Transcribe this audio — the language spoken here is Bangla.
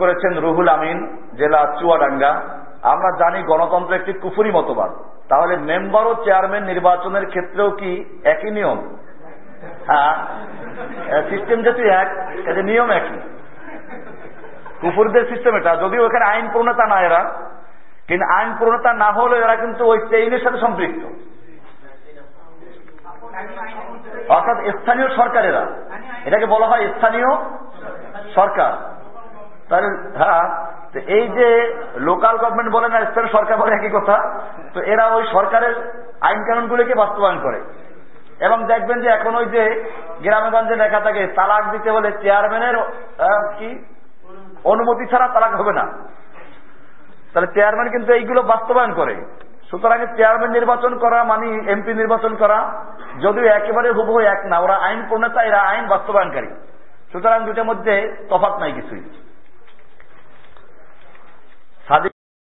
করেছেন রুহুল আমিন, জেলা চুয়াডাঙ্গা। আমরা জানি গণতন্ত্র একটি কুফরি মতবাদ, তাহলে মেম্বার ও চেয়ারম্যান নির্বাচনের ক্ষেত্রেও কি একই নিয়ম? হ্যাঁ, সিস্টেম যেহেতু এক, কাজে নিয়ম একই। কুফুরদের সিস্টেম এটা, যদিও ওখানে আইন প্রণেতা না এরা, কিন্তু আইন প্রণেতা না হলে এরা কিন্তু ওই চেইনের সাথে সম্পৃক্ত, অর্থাৎ স্থানীয় সরকারেরা, এটাকে বলা হয় স্থানীয় সরকার। তাহলে হ্যাঁ, এই যে লোকাল গভর্নমেন্ট বলে না, স্থানীয় সরকার বলে একই কথা। তো এরা ওই সরকারের আইন কানুনগুলিকে বাস্তবায়ন করে। এবং দেখবেন যে এখন ওই যে গ্রামে গঞ্জে লেখা থাকে তালাক দিতে হলে চেয়ারম্যানের কি অনুমতি ছাড়া তালাক হবে না। তাহলে চেয়ারম্যান কিন্তু এইগুলো বাস্তবায়ন করে। সুতরাং চেয়ারম্যান নির্বাচন করা মানে এমপি নির্বাচন করা, যদিও একেবারে হুবহু এক না, ওরা আইন প্রণেতা, এরা আইন বাস্তবায়নকারী। সুতরাং দুটার মধ্যে তফাৎ নাই কিছুই।